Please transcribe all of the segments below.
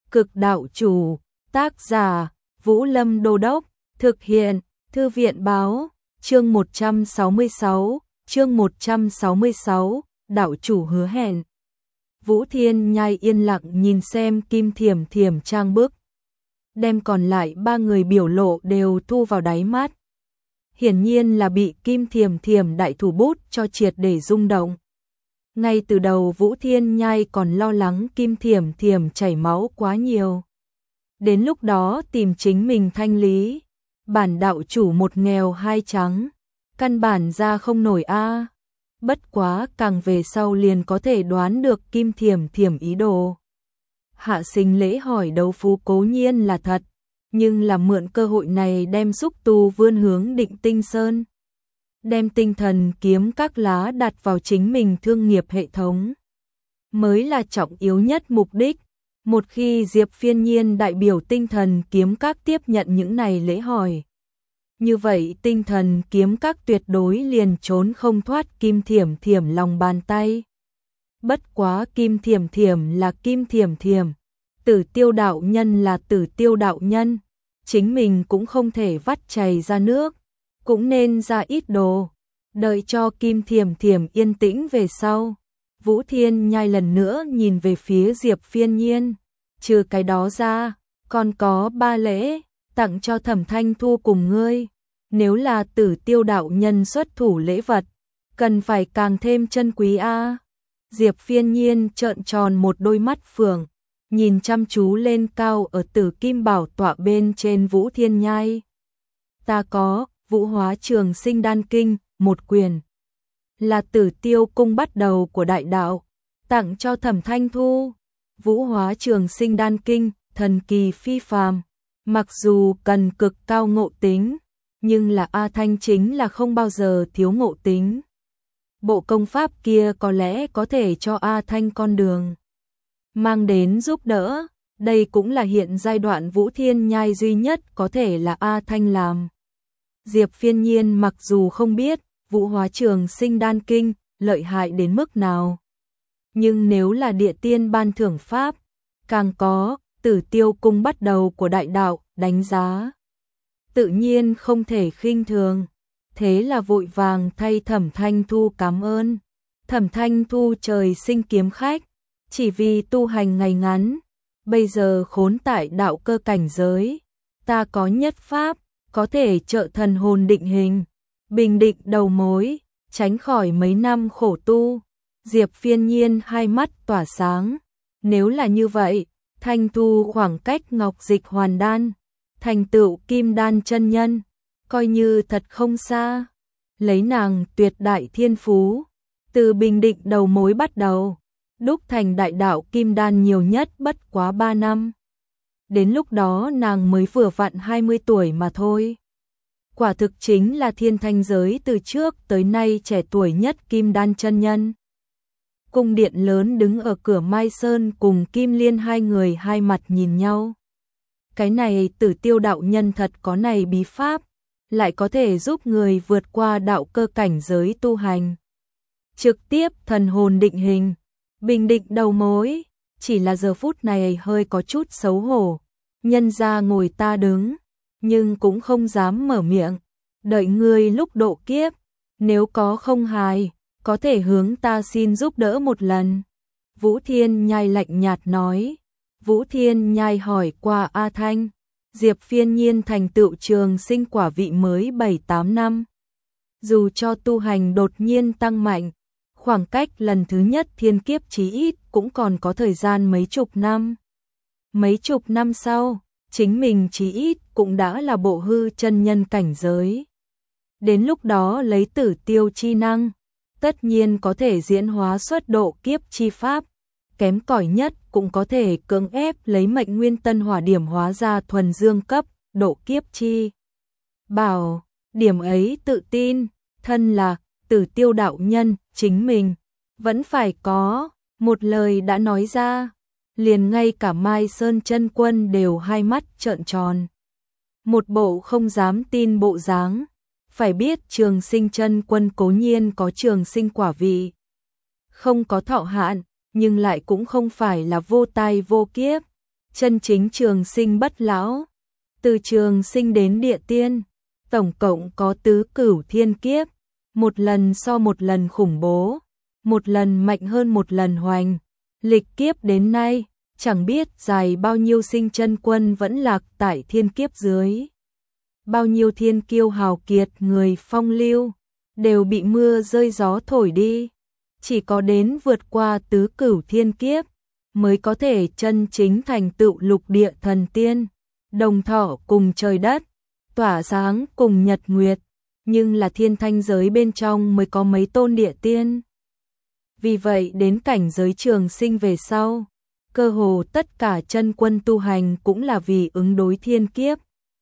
Cực đạo chủ, tác giả, Vũ Lâm Đô Đốc, thực hiện, Thư viện báo, chương 166, đạo chủ hứa hẹn. Vũ Thiên Nhai yên lặng nhìn xem Kim Thiểm Thiểm trang bức, đem còn lại ba người biểu lộ đều thu vào đáy mắt. Hiển nhiên là bị Kim Thiểm Thiểm đại thủ bút cho triệt để rung động. Ngay từ đầu Vũ Thiên Nhai còn lo lắng Kim Thiểm Thiểm chảy máu quá nhiều. Đến lúc đó tìm chính mình thanh lý. Bản đạo chủ một nghèo hai trắng, căn bản ra không nổi a. Bất quá càng về sau liền có thể đoán được Kim Thiểm Thiểm ý đồ. Hạ Sinh lễ hỏi đấu phú cố nhiên là thật, nhưng là mượn cơ hội này đem xúc tu vươn hướng Định Tinh Sơn. Đem tinh thần kiếm các lá đặt vào chính mình thương nghiệp hệ thống. Mới là trọng yếu nhất mục đích. Một khi Diệp Phiên Nhiên đại biểu tinh thần kiếm các tiếp nhận những này lễ hỏi. Như vậy tinh thần kiếm các tuyệt đối liền trốn không thoát Kim Thiểm Thiểm lòng bàn tay. Bất quá Kim Thiểm Thiểm là Kim Thiểm Thiểm, Tử Tiêu đạo nhân là Tử Tiêu đạo nhân, chính mình cũng không thể vắt chảy ra nước, cũng nên ra ít đồ, đợi cho Kim Thiểm Thiểm yên tĩnh về sau. Vũ Thiên Nhai lần nữa nhìn về phía Diệp Phiên Nhiên, trừ cái đó ra, còn có 3 lễ, tặng cho Thẩm Thanh Thu cùng ngươi. Nếu là Tử Tiêu đạo nhân xuất thủ lễ vật, cần phải càng thêm chân quý a. Diệp Phiên Nhiên trợn tròn một đôi mắt phượng, nhìn chăm chú lên cao ở Tử Kim Bảo tọa bên trên Vũ Thiên Nhai. Ta có Vũ Hóa Trường Sinh Đan Kinh, một quyền. Là Tử Tiêu cung bắt đầu của đại đạo, tặng cho Thẩm Thanh Thu. Vũ Hóa Trường Sinh Đan Kinh, thần kỳ phi phàm, mặc dù cần cực cao ngộ tính, nhưng là A Thanh chính là không bao giờ thiếu ngộ tính. Bộ công pháp kia có lẽ có thể cho A Thanh con đường, mang đến giúp đỡ, đây cũng là hiện giai đoạn Vũ Thiên Nhai duy nhất có thể là A Thanh làm. Diệp Phiên Nhiên mặc dù không biết Vũ Hóa Trường Sinh Đan Kinh lợi hại đến mức nào, nhưng nếu là địa tiên ban thưởng pháp, càng có Tử Tiêu cung bắt đầu của đại đạo đánh giá, tự nhiên không thể khinh thường. Thế là vội vàng thay Thẩm Thanh Thu cảm ơn. Thẩm Thanh Thu trời sinh kiếm khách, chỉ vì tu hành ngày ngắn, bây giờ khốn tại đạo cơ cảnh giới. Ta có nhất pháp, có thể trợ thần hồn định hình, bình định đầu mối, tránh khỏi mấy năm khổ tu. Diệp Phiên Nhiên hai mắt tỏa sáng. Nếu là như vậy, Thanh Thu khoảng cách Ngọc Dịch Hoàn Đan, thành tựu Kim Đan chân nhân, coi như thật không xa. Lấy nàng tuyệt đại thiên phú, từ bình định đầu mối bắt đầu, đúc thành đại đạo Kim Đan nhiều nhất bất quá 3 năm. Đến lúc đó nàng mới vừa vặn 20 tuổi mà thôi. Quả thực chính là thiên thanh giới từ trước tới nay trẻ tuổi nhất Kim Đan chân nhân. Cung điện lớn đứng ở cửa Mai Sơn cùng Kim Liên hai người hai mặt nhìn nhau. Cái này Tử Tiêu đạo nhân thật có này bí pháp, lại có thể giúp người vượt qua đạo cơ cảnh giới tu hành. Trực tiếp thần hồn định hình, bình định đầu mối, chỉ là giờ phút này hơi có chút xấu hổ. Nhân ra ngồi ta đứng, nhưng cũng không dám mở miệng. Đợi ngươi lúc độ kiếp, nếu có không hài, có thể hướng ta xin giúp đỡ một lần. Vũ Thiên Nhai lạnh nhạt nói. Vũ Thiên Nhai hỏi qua A Thanh. Diệp Phiên Nhiên thành tựu trường sinh quả vị mới 7-8 năm. Dù cho tu hành đột nhiên tăng mạnh, khoảng cách lần thứ nhất thiên kiếp chí ít cũng còn có thời gian mấy chục năm. Mấy chục năm sau, chính mình chí ít cũng đã là bộ hư chân nhân cảnh giới. Đến lúc đó lấy Tử Tiêu chi năng, tất nhiên có thể diễn hóa xuất độ kiếp chi pháp, kém cỏi nhất cũng có thể cưỡng ép lấy mệnh nguyên tân hỏa điểm hóa ra thuần dương cấp, độ kiếp chi. Bảo, điểm ấy tự tin, thân là Tử Tiêu đạo nhân, chính mình, vẫn phải có, một lời đã nói ra, liền ngay cả Mai Sơn chân quân đều hai mắt trợn tròn. Một bộ không dám tin bộ dáng, phải biết Trường Sinh chân quân cố nhiên có trường sinh quả vị, không có thọ hạn, nhưng lại cũng không phải là vô tai vô kiếp. chân chính trường sinh bất lão. Từ trường sinh đến địa tiên, tổng cộng có tứ cửu thiên kiếp, một lần so một lần khủng bố, một lần mạnh hơn một lần hoành. Lịch kiếp đến nay, chẳng biết dài bao nhiêu sinh chân quân vẫn lạc tại thiên kiếp dưới. Bao nhiêu thiên kiêu hào kiệt người phong lưu, đều bị mưa rơi gió thổi đi. Chỉ có đến vượt qua tứ cửu thiên kiếp, mới có thể chân chính thành tựu lục địa thần tiên, đồng thọ cùng trời đất, tỏa sáng cùng nhật nguyệt, nhưng là thiên thanh giới bên trong mới có mấy tôn địa tiên. Vì vậy đến cảnh giới trường sinh về sau, cơ hồ tất cả chân quân tu hành cũng là vì ứng đối thiên kiếp.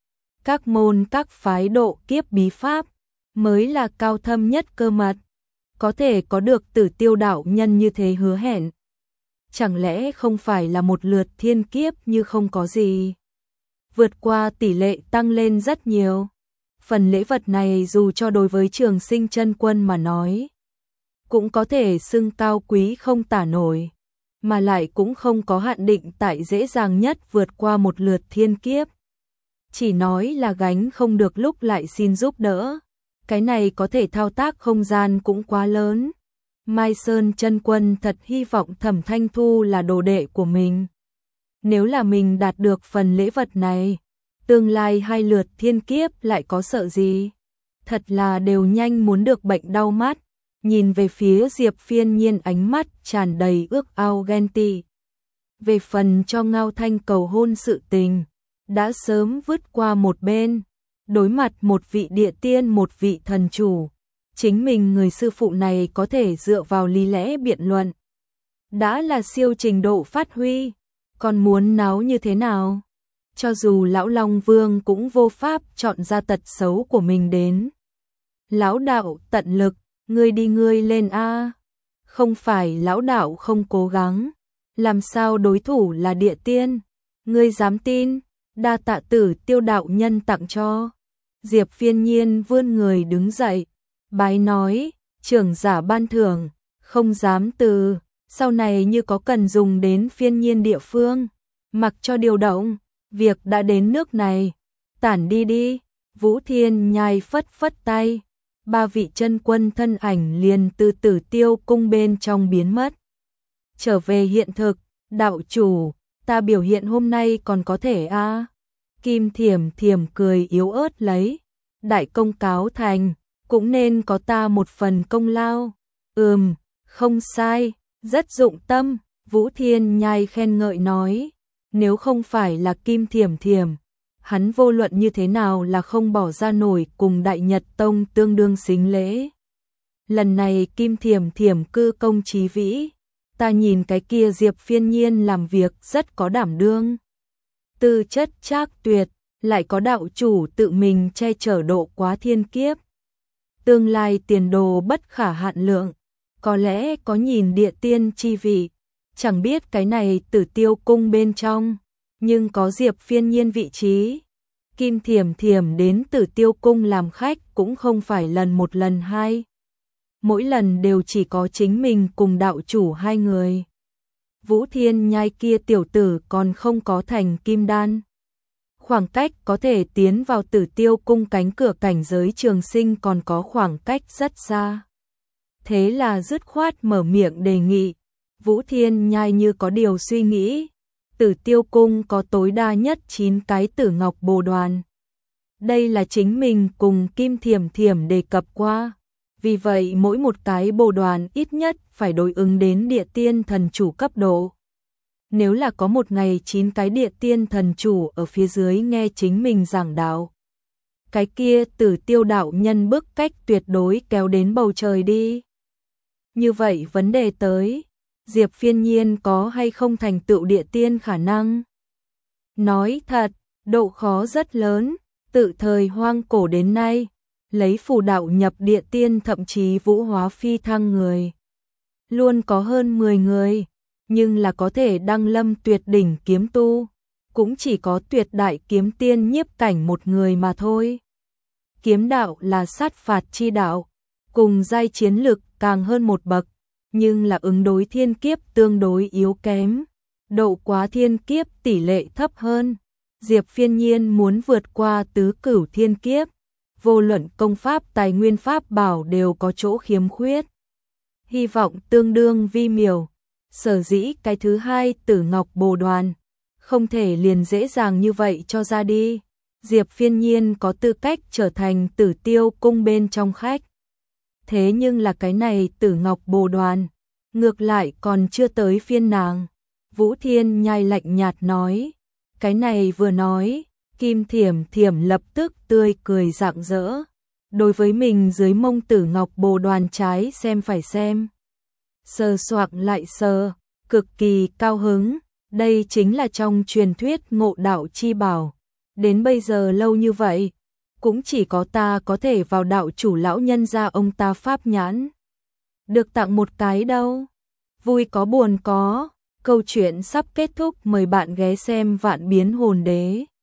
Các môn các phái độ kiếp bí pháp mới là cao thâm nhất cơ mật, có thể có được Tử Tiêu đạo nhân như thế hứa hẹn. Chẳng lẽ không phải là một lượt thiên kiếp như không có gì? Vượt qua tỷ lệ tăng lên rất nhiều. Phần lễ vật này dù cho đối với trường sinh chân quân mà nói, cũng có thể xưng cao quý không tả nổi, mà lại cũng không có hạn định tại dễ dàng nhất vượt qua một lượt thiên kiếp. Chỉ nói là gánh không được lúc lại xin giúp đỡ. Cái này có thể thao tác không gian cũng quá lớn. Mai Sơn chân quân thật hy vọng Thẩm Thanh Thu là đồ đệ của mình. Nếu là mình đạt được phần lễ vật này, tương lai hai lượt thiên kiếp lại có sợ gì? Thật là đều nhanh muốn được bệnh đau mắt. Nhìn về phía Diệp Phiên Nhiên ánh mắt tràn đầy ước ao ghen tị. Về phần cho Ngao Thanh cầu hôn sự tình, đã sớm vứt qua một bên. Đối mặt một vị địa tiên một vị thần chủ, chính mình người sư phụ này có thể dựa vào lý lẽ biện luận. Đã là siêu trình độ phát huy, còn muốn náo như thế nào? Cho dù lão Long Vương cũng vô pháp chọn ra tật xấu của mình đến. Lão đạo tận lực, ngươi đi ngươi lên a. Không phải lão đạo không cố gắng, làm sao đối thủ là địa tiên? Ngươi dám tin? Đa tạ Tử Tiêu đạo nhân tặng cho. Diệp Phiên Nhiên vươn người đứng dậy, bái nói, trưởng giả ban thưởng, không dám từ, sau này như có cần dùng đến Phiên Nhiên địa phương, mặc cho điều động, việc đã đến nước này, tản đi đi. Vũ Thiên Nhai phất phất tay, ba vị chân quân thân ảnh liền từ Tử Tiêu cung bên trong biến mất. Trở về hiện thực, đạo chủ, ta biểu hiện hôm nay còn có thể a? Kim Thiểm Thiểm cười yếu ớt lấy, đại công cáo thành, cũng nên có ta một phần công lao. Không sai, rất dụng tâm, Vũ Thiên Nhai khen ngợi nói, nếu không phải là Kim Thiểm Thiểm, hắn vô luận như thế nào là không bỏ ra nổi cùng Đại Nhật Tông tương đương xính lễ. Lần này Kim Thiểm Thiểm cư công trí vĩ, ta nhìn cái kia Diệp Phiên Nhiên làm việc rất có đảm đương. Tư chất trác tuyệt, lại có đạo chủ tự mình che chở độ quá thiên kiếp. Tương lai tiền đồ bất khả hạn lượng, có lẽ có nhìn địa tiên chi vị, chẳng biết cái này Tử Tiêu cung bên trong, nhưng có Diệp Phiên Nhiên vị trí. Kim Thiểm Thiểm đến Tử Tiêu cung làm khách cũng không phải lần một lần hai. Mỗi lần đều chỉ có chính mình cùng đạo chủ hai người. Vũ Thiên Nhai kia tiểu tử còn không có thành kim đan. Khoảng cách có thể tiến vào Tử Tiêu cung cánh cửa cảnh giới trường sinh còn có khoảng cách rất xa. Thế là dứt khoát mở miệng đề nghị. Vũ Thiên Nhai như có điều suy nghĩ. Tử Tiêu cung có tối đa nhất 9 cái tử ngọc bồ đoàn. Đây là chính mình cùng Kim Thiểm Thiểm đề cập qua. Vì vậy mỗi một cái bồ đoàn ít nhất phải đối ứng đến địa tiên thần chủ cấp độ. Nếu là có một ngày 9 cái địa tiên thần chủ ở phía dưới nghe chính mình giảng đạo, cái kia Tử Tiêu đạo nhân bức cách tuyệt đối kéo đến bầu trời đi. Như vậy vấn đề tới, Diệp Phiên Nhiên có hay không thành tựu địa tiên khả năng? Nói thật, độ khó rất lớn, tự thời hoang cổ đến nay, lấy phù đạo nhập địa tiên thậm chí vũ hóa phi thăng người. Luôn có hơn 10 người, nhưng là có thể đăng lâm tuyệt đỉnh kiếm tu, cũng chỉ có tuyệt đại kiếm tiên nhiếp cảnh một người mà thôi. Kiếm đạo là sát phạt chi đạo, cùng giai chiến lực càng hơn một bậc, nhưng là ứng đối thiên kiếp tương đối yếu kém. độ quá thiên kiếp tỷ lệ thấp hơn. Diệp Phiên Nhiên muốn vượt qua tứ cửu thiên kiếp, vô luận công pháp tài nguyên pháp bảo đều có chỗ khiếm khuyết. Hy vọng tương đương vi miểu, sở dĩ cái thứ hai Tử Ngọc Bồ Đoàn, không thể liền dễ dàng như vậy cho ra đi. Diệp Phiên Nhiên có tư cách trở thành Tử Tiêu cung bên trong khách. Thế nhưng là cái này Tử Ngọc Bồ Đoàn, ngược lại còn chưa tới phiên nàng. Vũ Thiên Nhai lạnh nhạt nói, cái này vừa nói, Kim Thiểm Thiểm lập tức tươi cười rạng rỡ. Đối với mình dưới mông Tử Ngọc Bồ Đoàn trái xem phải xem. Sờ soạng lại sờ, cực kỳ cao hứng, đây chính là trong truyền thuyết ngộ đạo chi bảo. Đến bây giờ lâu như vậy, cũng chỉ có ta có thể vào đạo chủ lão nhân gia ông ta pháp nhãn. Được tặng một cái đâu. Vui có buồn có. Câu chuyện sắp kết thúc, mời bạn ghé xem Vạn Biến Hồn Đế.